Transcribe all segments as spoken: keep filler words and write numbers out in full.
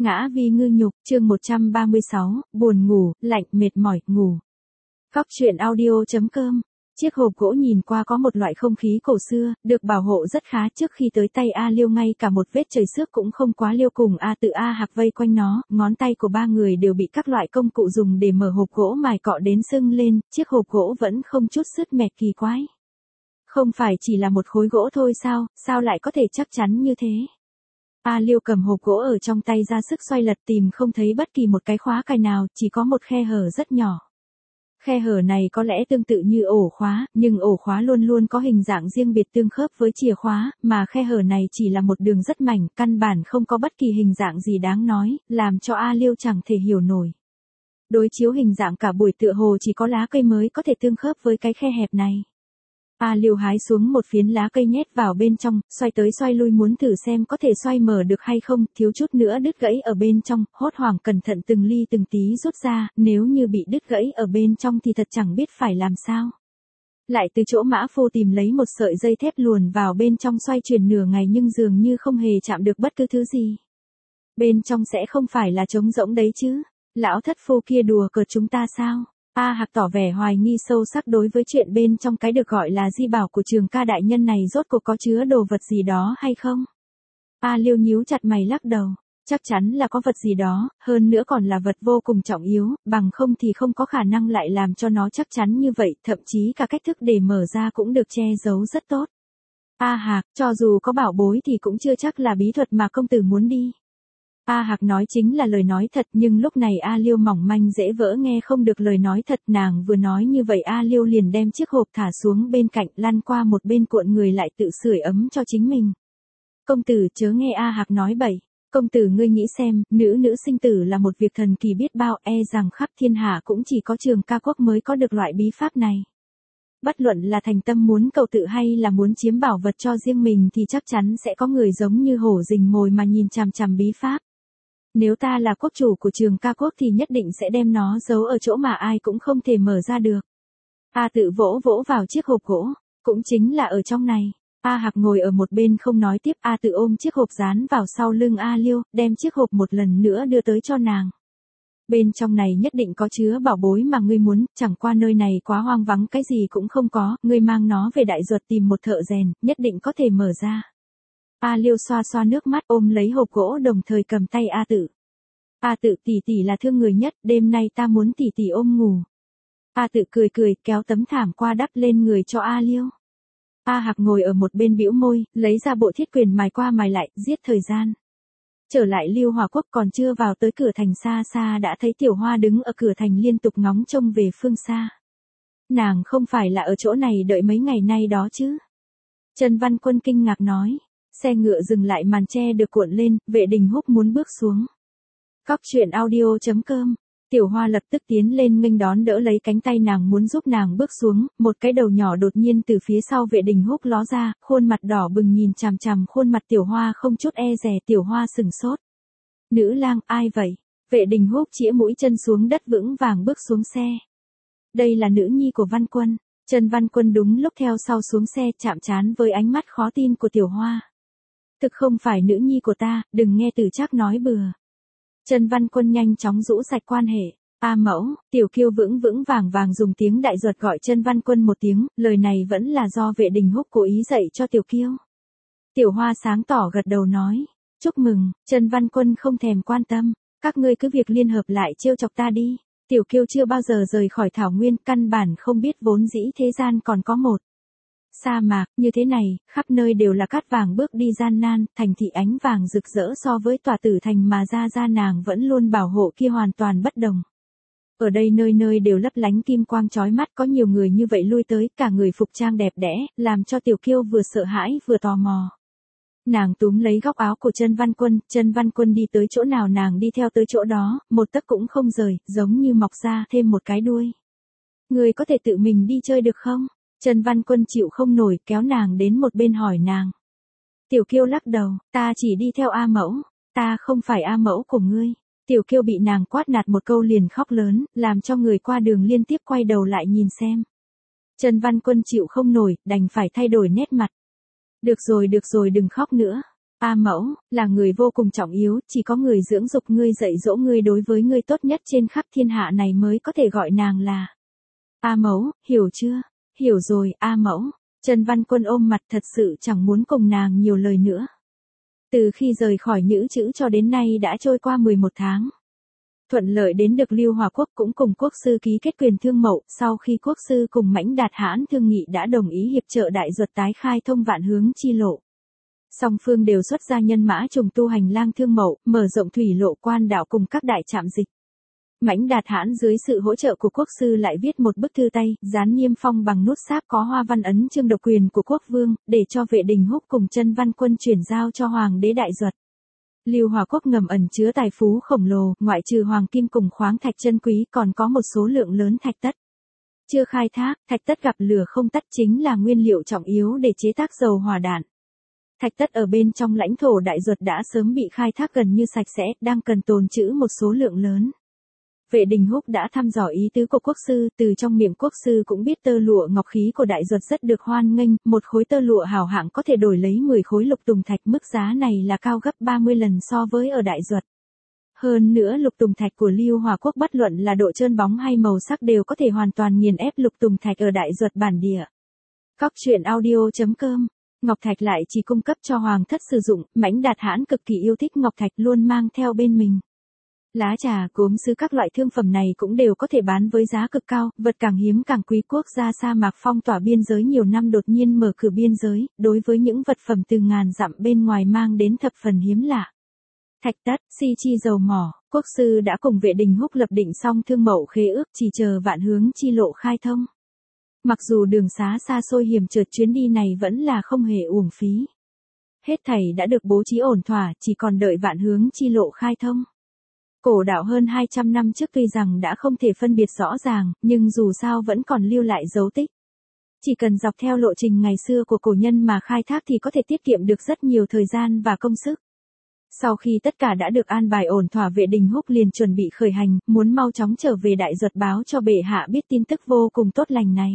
Ngã vì ngư nhục, chương một trăm ba mươi sáu, buồn ngủ, lạnh, mệt mỏi, ngủ. Góc truyện audio.com. Chiếc hộp gỗ nhìn qua có một loại không khí cổ xưa, được bảo hộ rất khá trước khi tới tay A Liêu, ngay cả một vết chảy xước cũng không quá liêu. Cùng A Tự A Hạc vây quanh nó, ngón tay của ba người đều bị các loại công cụ dùng để mở hộp gỗ mài cọ đến sưng lên, chiếc hộp gỗ vẫn không chút sứt mẹt kỳ quái. Không phải chỉ là một khối gỗ thôi sao, sao lại có thể chắc chắn như thế? A Liêu cầm hộp gỗ ở trong tay ra sức xoay lật tìm không thấy bất kỳ một cái khóa cài nào, chỉ có một khe hở rất nhỏ. Khe hở này có lẽ tương tự như ổ khóa, nhưng ổ khóa luôn luôn có hình dạng riêng biệt tương khớp với chìa khóa, mà khe hở này chỉ là một đường rất mảnh, căn bản không có bất kỳ hình dạng gì đáng nói, làm cho A Liêu chẳng thể hiểu nổi. Đối chiếu hình dạng cả buổi tựa hồ chỉ có lá cây mới có thể tương khớp với cái khe hẹp này. A Liêu hái xuống một phiến lá cây nhét vào bên trong, xoay tới xoay lui muốn thử xem có thể xoay mở được hay không, thiếu chút nữa đứt gãy ở bên trong, hốt hoảng cẩn thận từng ly từng tí rút ra, nếu như bị đứt gãy ở bên trong thì thật chẳng biết phải làm sao. Lại từ chỗ mã phu tìm lấy một sợi dây thép luồn vào bên trong xoay chuyển nửa ngày nhưng dường như không hề chạm được bất cứ thứ gì. Bên trong sẽ không phải là trống rỗng đấy chứ, lão thất phu kia đùa cợt chúng ta sao? A Hạc tỏ vẻ hoài nghi sâu sắc đối với chuyện bên trong cái được gọi là di bảo của Trường Ca đại nhân này rốt cuộc có chứa đồ vật gì đó hay không. A Liêu nhíu chặt mày lắc đầu, chắc chắn là có vật gì đó, hơn nữa còn là vật vô cùng trọng yếu, bằng không thì không có khả năng lại làm cho nó chắc chắn như vậy, thậm chí cả cách thức để mở ra cũng được che giấu rất tốt. A Hạc, cho dù có bảo bối thì cũng chưa chắc là bí thuật mà công tử muốn đi. A Hạc nói chính là lời nói thật, nhưng lúc này A Liêu mỏng manh dễ vỡ nghe không được lời nói thật, nàng vừa nói như vậy A Liêu liền đem chiếc hộp thả xuống bên cạnh, lăn qua một bên cuộn người lại tự sưởi ấm cho chính mình. Công tử chớ nghe A Hạc nói bậy, công tử ngươi nghĩ xem, nữ nữ sinh tử là một việc thần kỳ biết bao, e rằng khắp thiên hạ cũng chỉ có Trường Ca quốc mới có được loại bí pháp này. Bất luận là thành tâm muốn cầu tự hay là muốn chiếm bảo vật cho riêng mình thì chắc chắn sẽ có người giống như hổ rình mồi mà nhìn chằm chằm bí pháp. Nếu ta là quốc chủ của Trường Ca quốc thì nhất định sẽ đem nó giấu ở chỗ mà ai cũng không thể mở ra được. A Tự vỗ vỗ vào chiếc hộp gỗ, cũng chính là ở trong này. A Hạc ngồi ở một bên không nói tiếp, A Tự ôm chiếc hộp dán vào sau lưng A Liêu, đem chiếc hộp một lần nữa đưa tới cho nàng. Bên trong này nhất định có chứa bảo bối mà ngươi muốn, chẳng qua nơi này quá hoang vắng cái gì cũng không có, ngươi mang nó về Đại Duật tìm một thợ rèn, nhất định có thể mở ra. A Liêu xoa xoa nước mắt ôm lấy hộp gỗ đồng thời cầm tay A Tự. A Tự tỷ tỷ là thương người nhất, đêm nay ta muốn tỷ tỷ ôm ngủ. A Tự cười cười kéo tấm thảm qua đắp lên người cho A Liêu. A Hạc ngồi ở một bên bĩu môi, lấy ra bộ thiết quyền mài qua mài lại, giết thời gian. Trở lại Lưu Hòa Quốc còn chưa vào tới cửa thành xa xa đã thấy Tiểu Hoa đứng ở cửa thành liên tục ngóng trông về phương xa. Nàng không phải là ở chỗ này đợi mấy ngày nay đó chứ? Trần Văn Quân kinh ngạc nói. Xe ngựa dừng lại, màn tre được cuộn lên, Vệ Đình Húc muốn bước xuống. Góc truyện audio.com. Tiểu Hoa lập tức tiến lên nghênh đón đỡ lấy cánh tay nàng muốn giúp nàng bước xuống, một cái đầu nhỏ đột nhiên từ phía sau Vệ Đình Húc ló ra, khuôn mặt đỏ bừng nhìn chằm chằm khuôn mặt Tiểu Hoa không chút e dè. Tiểu Hoa sừng sốt. Nữ lang, ai vậy? Vệ Đình Húc chĩa mũi chân xuống đất vững vàng bước xuống xe. Đây là nữ nhi của Văn Quân. Trần Văn Quân đúng lúc theo sau xuống xe, chạm trán với ánh mắt khó tin của Tiểu Hoa. Thực không phải nữ nhi của ta, đừng nghe Từ Trác nói bừa. Trần Văn Quân nhanh chóng rũ sạch quan hệ. A mẫu, Tiểu Kiêu vững vững vàng vàng dùng tiếng Đại Duật gọi Trần Văn Quân một tiếng, lời này vẫn là do Vệ Đình Húc cố ý dạy cho Tiểu Kiêu. Tiểu Hoa sáng tỏ gật đầu nói, chúc mừng. Trần Văn Quân không thèm quan tâm, các ngươi cứ việc liên hợp lại trêu chọc ta đi. Tiểu Kiêu chưa bao giờ rời khỏi Thảo Nguyên, căn bản không biết vốn dĩ thế gian còn có một sa mạc như thế này, khắp nơi đều là cát vàng, bước đi gian nan, thành thị ánh vàng rực rỡ so với tòa tử thành mà gia gia nàng vẫn luôn bảo hộ kia hoàn toàn bất đồng. Ở đây nơi nơi đều lấp lánh kim quang chói mắt, có nhiều người như vậy lui tới, cả người phục trang đẹp đẽ, làm cho Tiểu Kiêu vừa sợ hãi vừa tò mò. Nàng túm lấy góc áo của Trần Văn Quân, Trần Văn Quân đi tới chỗ nào nàng đi theo tới chỗ đó, một tấc cũng không rời, giống như mọc ra thêm một cái đuôi. Người có thể tự mình đi chơi được không? Trần Văn Quân chịu không nổi, kéo nàng đến một bên hỏi nàng. Tiểu Kiêu lắc đầu, ta chỉ đi theo A mẫu, ta không phải A mẫu của ngươi. Tiểu Kiêu bị nàng quát nạt một câu liền khóc lớn, làm cho người qua đường liên tiếp quay đầu lại nhìn xem. Trần Văn Quân chịu không nổi, đành phải thay đổi nét mặt. Được rồi được rồi đừng khóc nữa. A mẫu, là người vô cùng trọng yếu, chỉ có người dưỡng dục ngươi dạy dỗ ngươi đối với ngươi tốt nhất trên khắp thiên hạ này mới có thể gọi nàng là A mẫu, hiểu chưa? Hiểu rồi, A mẫu. Trần Văn Quân ôm mặt thật sự chẳng muốn cùng nàng nhiều lời nữa. Từ khi rời khỏi Nhữ Chữ cho đến nay đã trôi qua mười một tháng. Thuận lợi đến được Lưu Hòa Quốc cũng cùng quốc sư ký kết quyền thương mậu, sau khi quốc sư cùng Mãnh Đạt Hãn thương nghị đã đồng ý hiệp trợ Đại Duật tái khai thông vạn hướng chi lộ. Song phương đều xuất ra nhân mã trùng tu hành lang thương mậu, mở rộng thủy lộ quan đảo cùng các đại trạm dịch. Mãnh Đạt Hãn dưới sự hỗ trợ của quốc sư lại viết một bức thư tay, dán niêm phong bằng nút sáp có hoa văn ấn chương độc quyền của quốc vương, để cho Vệ Đình Húc cùng Trân Văn Quân chuyển giao cho hoàng đế Đại Duật. Lưu Hòa Quốc ngầm ẩn chứa tài phú khổng lồ, ngoại trừ hoàng kim cùng khoáng thạch chân quý còn có một số lượng lớn thạch tất. Chưa khai thác, thạch tất gặp lửa không tắt chính là nguyên liệu trọng yếu để chế tác dầu hỏa đạn. Thạch tất ở bên trong lãnh thổ Đại Duật đã sớm bị khai thác gần như sạch sẽ, đang cần tồn trữ một số lượng lớn. Vệ Đình Húc đã thăm dò ý tứ của quốc sư, từ trong miệng quốc sư cũng biết tơ lụa ngọc khí của Đại Duật rất được hoan nghênh, một khối tơ lụa hảo hạng có thể đổi lấy mười khối lục tùng thạch, mức giá này là cao gấp ba mươi lần so với ở Đại Duật. Hơn nữa lục tùng thạch của Lưu Hòa Quốc bất luận là độ trơn bóng hay màu sắc đều có thể hoàn toàn nghiền ép lục tùng thạch ở Đại Duật bản địa. Cóc truyện audio chấm com. Ngọc thạch lại chỉ cung cấp cho hoàng thất sử dụng, Mãnh Đạt Hãn cực kỳ yêu thích ngọc thạch luôn mang theo bên mình. Lá trà, gốm sứ các loại thương phẩm này cũng đều có thể bán với giá cực cao, vật càng hiếm càng quý. Quốc gia sa mạc phong tỏa biên giới nhiều năm đột nhiên mở cửa biên giới, đối với những vật phẩm từ ngàn dặm bên ngoài mang đến thập phần hiếm lạ. Thạch tất, si chi dầu mỏ, quốc sư đã cùng Vệ Đình Húc lập định xong thương mậu khế ước, chỉ chờ vạn hướng chi lộ khai thông. Mặc dù đường xá xa xôi hiểm trở, chuyến đi này vẫn là không hề uổng phí. Hết thảy đã được bố trí ổn thỏa, chỉ còn đợi vạn hướng chi lộ khai thông. Cổ đạo hơn hai trăm năm trước tuy rằng đã không thể phân biệt rõ ràng, nhưng dù sao vẫn còn lưu lại dấu tích. Chỉ cần dọc theo lộ trình ngày xưa của cổ nhân mà khai thác thì có thể tiết kiệm được rất nhiều thời gian và công sức. Sau khi tất cả đã được an bài ổn thỏa, Vệ Đình Húc liền chuẩn bị khởi hành, muốn mau chóng trở về Đại Duật báo cho bệ hạ biết tin tức vô cùng tốt lành này.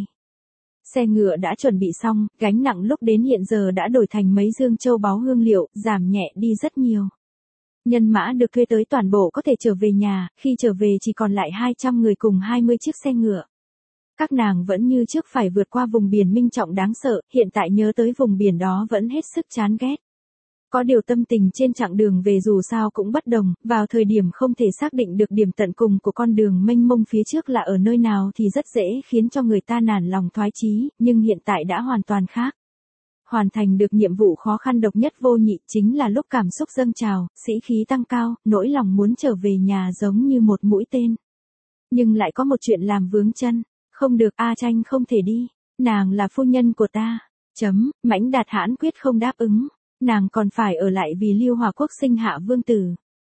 Xe ngựa đã chuẩn bị xong, gánh nặng lúc đến hiện giờ đã đổi thành mấy dương châu báu hương liệu, giảm nhẹ đi rất nhiều. Nhân mã được thuê tới toàn bộ có thể trở về nhà, khi trở về chỉ còn lại hai trăm người cùng hai mươi chiếc xe ngựa. Các nàng vẫn như trước phải vượt qua vùng biển minh trọng đáng sợ, hiện tại nhớ tới vùng biển đó vẫn hết sức chán ghét. Có điều tâm tình trên chặng đường về dù sao cũng bất đồng, vào thời điểm không thể xác định được điểm tận cùng của con đường mênh mông phía trước là ở nơi nào thì rất dễ khiến cho người ta nản lòng thoái chí, nhưng hiện tại đã hoàn toàn khác. Hoàn thành được nhiệm vụ khó khăn độc nhất vô nhị chính là lúc cảm xúc dâng trào, sĩ khí tăng cao, nỗi lòng muốn trở về nhà giống như một mũi tên. Nhưng lại có một chuyện làm vướng chân, không được, A Tranh không thể đi, nàng là phu nhân của ta. Chấm, Mãnh Đạt Hãn quyết không đáp ứng, nàng còn phải ở lại vì Lưu Hòa Quốc sinh hạ vương tử.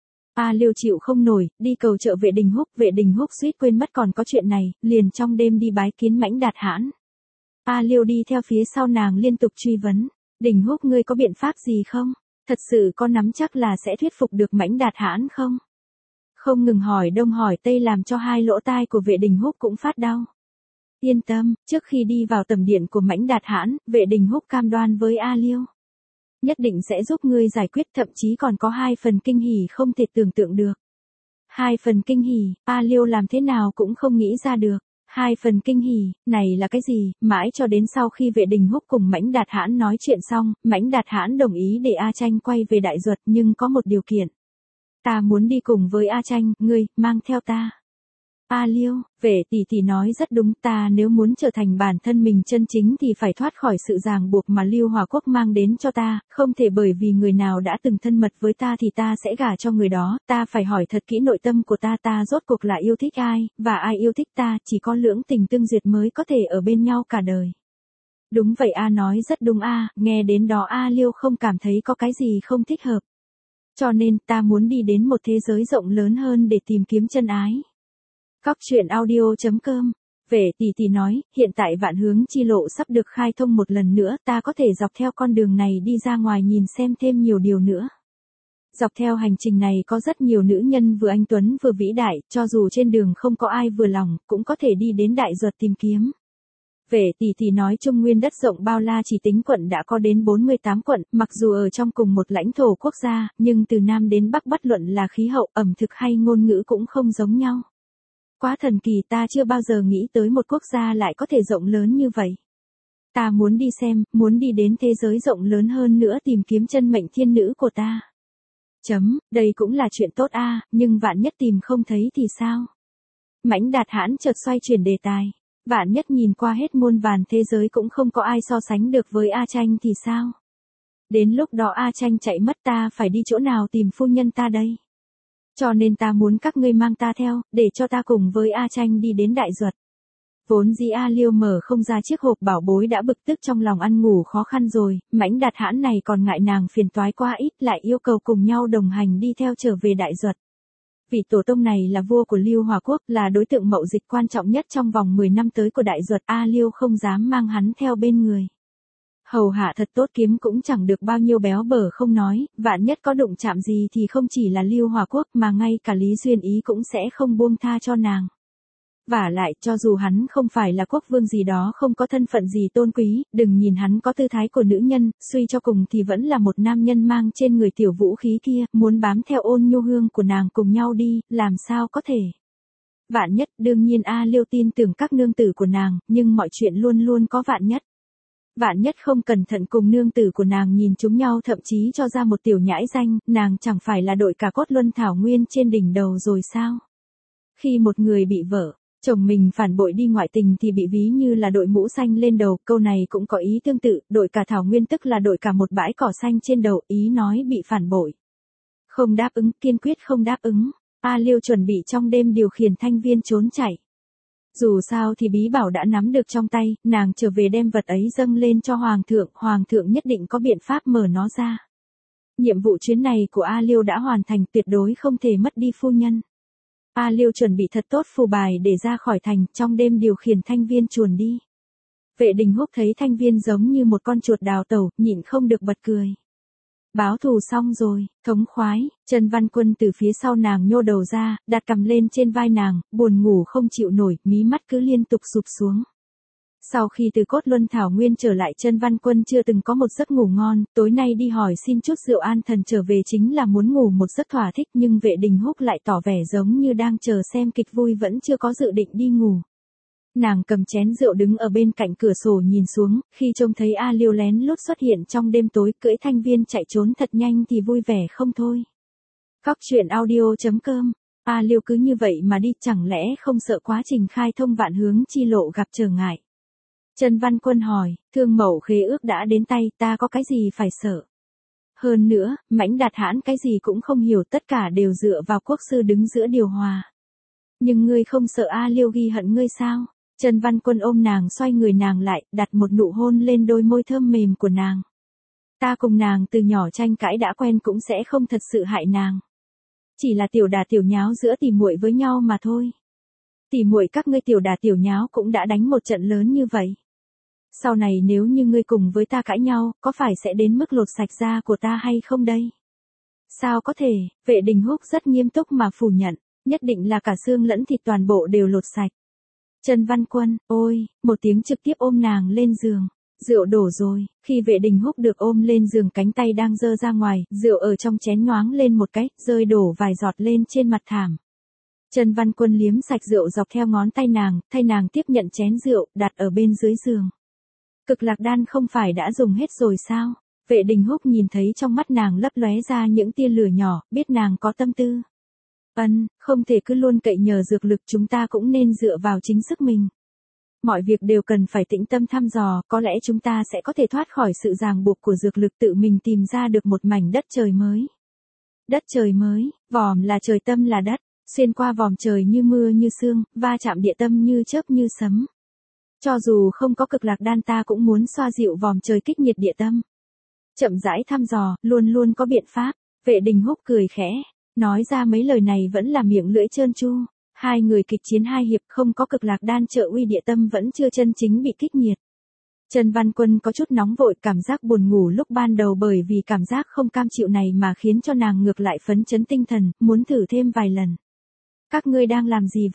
A Liêu chịu không nổi, đi cầu trợ Vệ Đình Húc, Vệ Đình Húc suýt quên mất còn có chuyện này, liền trong đêm đi bái kiến Mãnh Đạt Hãn. A Liêu đi theo phía sau nàng liên tục truy vấn, Đình Húc ngươi có biện pháp gì không? Thật sự có nắm chắc là sẽ thuyết phục được Mãnh Đạt Hãn không? Không ngừng hỏi đông hỏi tây làm cho hai lỗ tai của Vệ Đình Húc cũng phát đau. Yên tâm, trước khi đi vào tầm điện của Mãnh Đạt Hãn, Vệ Đình Húc cam đoan với A Liêu. Nhất định sẽ giúp ngươi giải quyết, thậm chí còn có hai phần kinh hỉ không thể tưởng tượng được. Hai phần kinh hỉ, A Liêu làm thế nào cũng không nghĩ ra được. Hai phần kinh hỉ, này là cái gì? Mãi cho đến sau khi Vệ Đình Húc cùng Mãnh Đạt Hãn nói chuyện xong, Mãnh Đạt Hãn đồng ý để A Tranh quay về Đại Duật, nhưng có một điều kiện. Ta muốn đi cùng với A Tranh, ngươi, mang theo ta. A Liêu, Vệ tỷ tỷ nói rất đúng, ta nếu muốn trở thành bản thân mình chân chính thì phải thoát khỏi sự ràng buộc mà Lưu Hòa Quốc mang đến cho ta, không thể bởi vì người nào đã từng thân mật với ta thì ta sẽ gả cho người đó, ta phải hỏi thật kỹ nội tâm của ta, ta rốt cuộc là yêu thích ai, và ai yêu thích ta, chỉ có lưỡng tình tương duyệt mới có thể ở bên nhau cả đời. Đúng vậy, A nói rất đúng A, nghe đến đó A Liêu không cảm thấy có cái gì không thích hợp. Cho nên ta muốn đi đến một thế giới rộng lớn hơn để tìm kiếm chân ái. Cóc truyện audio chấm com. Vệ tỷ tỷ nói, hiện tại vạn hướng chi lộ sắp được khai thông một lần nữa, ta có thể dọc theo con đường này đi ra ngoài nhìn xem thêm nhiều điều nữa. Dọc theo hành trình này có rất nhiều nữ nhân vừa anh tuấn vừa vĩ đại, cho dù trên đường không có ai vừa lòng, cũng có thể đi đến Đại Duật tìm kiếm. Vệ tỷ tỷ nói Trung Nguyên đất rộng bao la, chỉ tính quận đã có đến bốn mươi tám quận, mặc dù ở trong cùng một lãnh thổ quốc gia, nhưng từ Nam đến Bắc bất luận là khí hậu, ẩm thực hay ngôn ngữ cũng không giống nhau. Quá thần kỳ, ta chưa bao giờ nghĩ tới một quốc gia lại có thể rộng lớn như vậy. Ta muốn đi xem, muốn đi đến thế giới rộng lớn hơn nữa tìm kiếm chân mệnh thiên nữ của ta. Chấm, đây cũng là chuyện tốt a, nhưng vạn nhất tìm không thấy thì sao? Mãnh Đạt Hãn chợt xoay chuyển đề tài. Vạn nhất nhìn qua hết muôn vàn thế giới cũng không có ai so sánh được với A Tranh thì sao? Đến lúc đó A Tranh chạy mất, ta phải đi chỗ nào tìm phu nhân ta đây? Cho nên ta muốn các ngươi mang ta theo, để cho ta cùng với A Tranh đi đến Đại Duật. Vốn dĩ A Liêu mở không ra chiếc hộp bảo bối đã bực tức trong lòng, ăn ngủ khó khăn rồi, Mãnh Đạt Hãn này còn ngại nàng phiền toái quá ít, lại yêu cầu cùng nhau đồng hành đi theo trở về Đại Duật. Vị tổ tông này là vua của Lưu Hòa Quốc, là đối tượng mậu dịch quan trọng nhất trong vòng mười năm tới của Đại Duật, A Liêu không dám mang hắn theo bên người. Hầu hạ thật tốt, kiếm cũng chẳng được bao nhiêu béo bở không nói, vạn nhất có đụng chạm gì thì không chỉ là Lưu Hòa Quốc mà ngay cả Lý Duyên Ý cũng sẽ không buông tha cho nàng. Vả lại, cho dù hắn không phải là quốc vương gì đó, không có thân phận gì tôn quý, đừng nhìn hắn có tư thái của nữ nhân, suy cho cùng thì vẫn là một nam nhân mang trên người tiểu vũ khí kia, muốn bám theo Ôn Nhu Hương của nàng cùng nhau đi, làm sao có thể. Vạn nhất, đương nhiên A Liêu tin tưởng các nương tử của nàng, nhưng mọi chuyện luôn luôn có vạn nhất. Vạn nhất không cẩn thận cùng nương tử của nàng nhìn chúng nhau, thậm chí cho ra một tiểu nhãi danh, nàng chẳng phải là đội cả cốt luân thảo nguyên trên đỉnh đầu rồi sao? Khi một người bị vợ chồng mình phản bội đi ngoại tình thì bị ví như là đội mũ xanh lên đầu, câu này cũng có ý tương tự, đội cả thảo nguyên tức là đội cả một bãi cỏ xanh trên đầu, ý nói bị phản bội. Không đáp ứng, kiên quyết không đáp ứng, A Liêu chuẩn bị trong đêm điều khiển thanh viên trốn chạy. Dù sao thì bí bảo đã nắm được trong tay, nàng trở về đem vật ấy dâng lên cho Hoàng thượng, Hoàng thượng nhất định có biện pháp mở nó ra. Nhiệm vụ chuyến này của A Liêu đã hoàn thành, tuyệt đối không thể mất đi phu nhân. A Liêu chuẩn bị thật tốt phù bài để ra khỏi thành, trong đêm điều khiển thanh viên chuồn đi. Vệ Đình Húc thấy thanh viên giống như một con chuột đào tẩu, nhịn không được bật cười. Báo thù xong rồi, thống khoái, Trần Văn Quân từ phía sau nàng nhô đầu ra, đặt cằm lên trên vai nàng, buồn ngủ không chịu nổi, mí mắt cứ liên tục sụp xuống. Sau khi từ Cốt Luân Thảo Nguyên trở lại, Trân Văn Quân chưa từng có một giấc ngủ ngon, tối nay đi hỏi xin chút rượu an thần trở về chính là muốn ngủ một giấc thỏa thích, nhưng Vệ Đình Húc lại tỏ vẻ giống như đang chờ xem kịch vui, vẫn chưa có dự định đi ngủ. Nàng cầm chén rượu đứng ở bên cạnh cửa sổ nhìn xuống, khi trông thấy A Liêu lén lút xuất hiện trong đêm tối, cưỡi thanh viên chạy trốn thật nhanh thì vui vẻ không thôi. Cóc truyện audio chấm com. A Liêu cứ như vậy mà đi, chẳng lẽ không sợ quá trình khai thông vạn hướng chi lộ gặp trở ngại? Trân Văn Quân hỏi, thương mẫu khế ước đã đến tay, ta có cái gì phải sợ? Hơn nữa, Mãnh Đạt Hãn cái gì cũng không hiểu, tất cả đều dựa vào quốc sư đứng giữa điều hòa. Nhưng ngươi không sợ A Liêu ghi hận ngươi sao? Trân Văn Quân ôm nàng, xoay người nàng lại, đặt một nụ hôn lên đôi môi thơm mềm của nàng. Ta cùng nàng từ nhỏ tranh cãi đã quen, cũng sẽ không thật sự hại nàng. Chỉ là tiểu đà tiểu nháo giữa tỉ muội với nhau mà thôi. Tỉ muội các ngươi tiểu đà tiểu nháo cũng đã đánh một trận lớn như vậy. Sau này nếu như ngươi cùng với ta cãi nhau, có phải sẽ đến mức lột sạch da của ta hay không đây? Sao có thể, Vệ Đình Húc rất nghiêm túc mà phủ nhận, nhất định là cả xương lẫn thịt toàn bộ đều lột sạch. Trân Văn Quân, ôi, một tiếng trực tiếp ôm nàng lên giường. Rượu đổ rồi, khi Vệ Đình Húc được ôm lên giường, cánh tay đang giơ ra ngoài, rượu ở trong chén nhoáng lên một cái, rơi đổ vài giọt lên trên mặt thảm. Trân Văn Quân liếm sạch rượu dọc theo ngón tay nàng, thay nàng tiếp nhận chén rượu, đặt ở bên dưới giường. Cực lạc đan không phải đã dùng hết rồi sao? Vệ Đình Húc nhìn thấy trong mắt nàng lấp lóe ra những tia lửa nhỏ, biết nàng có tâm tư. Ân, không thể cứ luôn cậy nhờ dược lực, chúng ta cũng nên dựa vào chính sức mình. Mọi việc đều cần phải tĩnh tâm thăm dò, có lẽ chúng ta sẽ có thể thoát khỏi sự ràng buộc của dược lực, tự mình tìm ra được một mảnh đất trời mới. Đất trời mới, vòm là trời, tâm là đất, xuyên qua vòm trời như mưa như sương, va chạm địa tâm như chớp như sấm. Cho dù không có cực lạc đan, ta cũng muốn xoa dịu vòm trời, kích nhiệt địa tâm. Chậm rãi thăm dò, luôn luôn có biện pháp. Vệ Đình Húc cười khẽ, nói ra mấy lời này vẫn là miệng lưỡi trơn tru. Hai người kịch chiến hai hiệp, không có cực lạc đan trợ uy, địa tâm vẫn chưa chân chính bị kích nhiệt. Trân Văn Quân có chút nóng vội, cảm giác buồn ngủ lúc ban đầu bởi vì cảm giác không cam chịu này mà khiến cho nàng ngược lại phấn chấn tinh thần, muốn thử thêm vài lần. Các ngươi đang làm gì vậy?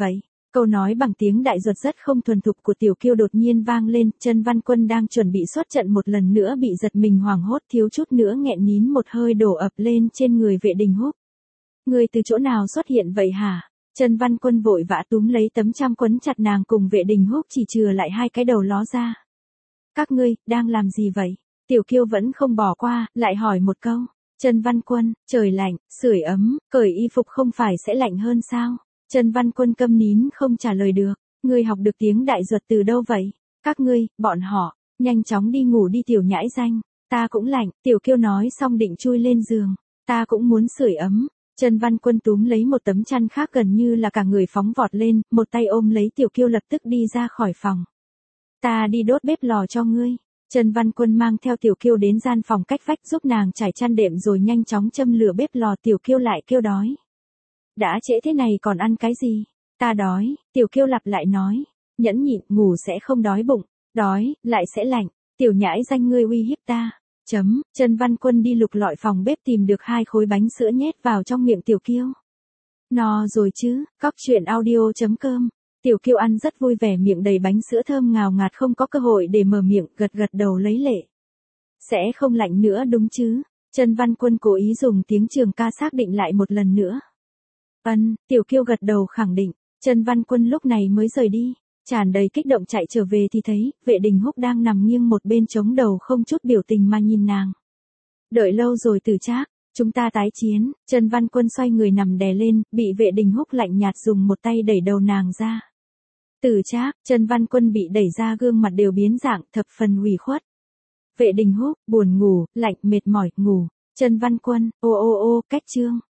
Câu nói bằng tiếng Đại Duật rất không thuần thục của Tiểu Kiêu đột nhiên vang lên, Chân Văn Quân đang chuẩn bị xuất trận một lần nữa bị giật mình hoảng hốt, thiếu chút nữa nghẹn nín một hơi đổ ập lên trên người Vệ Đình Húc. Người từ chỗ nào xuất hiện vậy hả? Chân Văn Quân vội vã túm lấy tấm chăn quấn chặt nàng cùng Vệ Đình Húc chỉ chừa lại hai cái đầu ló ra. Các ngươi, đang làm gì vậy? Tiểu Kiêu vẫn không bỏ qua, lại hỏi một câu. Chân Văn Quân, trời lạnh, sưởi ấm, cởi y phục không phải sẽ lạnh hơn sao? Chân Văn Quân câm nín không trả lời được. Ngươi học được tiếng Đại Duật từ đâu vậy? Các ngươi, bọn họ, nhanh chóng đi ngủ đi tiểu nhãi danh. Ta cũng lạnh, Tiểu Kiêu nói xong định chui lên giường. Ta cũng muốn sưởi ấm. Chân Văn Quân túm lấy một tấm chăn khác gần như là cả người phóng vọt lên, một tay ôm lấy Tiểu Kiêu lập tức đi ra khỏi phòng. Ta đi đốt bếp lò cho ngươi. Chân Văn Quân mang theo Tiểu Kiêu đến gian phòng cách vách giúp nàng trải chăn đệm rồi nhanh chóng châm lửa bếp lò. Tiểu Kiêu lại kêu đói. Đã trễ thế này còn ăn cái gì? Ta đói, Tiểu Kiêu lặp lại nói. Nhẫn nhịn, ngủ sẽ không đói bụng, đói, lại sẽ lạnh. Tiểu nhãi danh ngươi uy hiếp ta. Chấm, Chân Văn Quân đi lục lọi phòng bếp tìm được hai khối bánh sữa nhét vào trong miệng Tiểu Kiêu. No rồi chứ, cóc truyện audio chấm com. Tiểu Kiêu ăn rất vui vẻ, miệng đầy bánh sữa thơm ngào ngạt, không có cơ hội để mở miệng, gật gật đầu lấy lệ. Sẽ không lạnh nữa đúng chứ? Chân Văn Quân cố ý dùng tiếng Trường Ca xác định lại một lần nữa. Ân, Tiểu Kiêu gật đầu khẳng định. Chân Văn Quân lúc này mới rời đi. Tràn đầy kích động chạy trở về thì thấy, Vệ Đình Húc đang nằm nghiêng một bên chống đầu không chút biểu tình mà nhìn nàng. Đợi lâu rồi Tử Trác, chúng ta tái chiến. Chân Văn Quân xoay người nằm đè lên, bị Vệ Đình Húc lạnh nhạt dùng một tay đẩy đầu nàng ra. Tử Trác, Chân Văn Quân bị đẩy ra gương mặt đều biến dạng, thập phần ủy khuất. Vệ Đình Húc, buồn ngủ, lạnh, mệt mỏi, ngủ. Chân Văn Quân, ô ô ô, cách chương.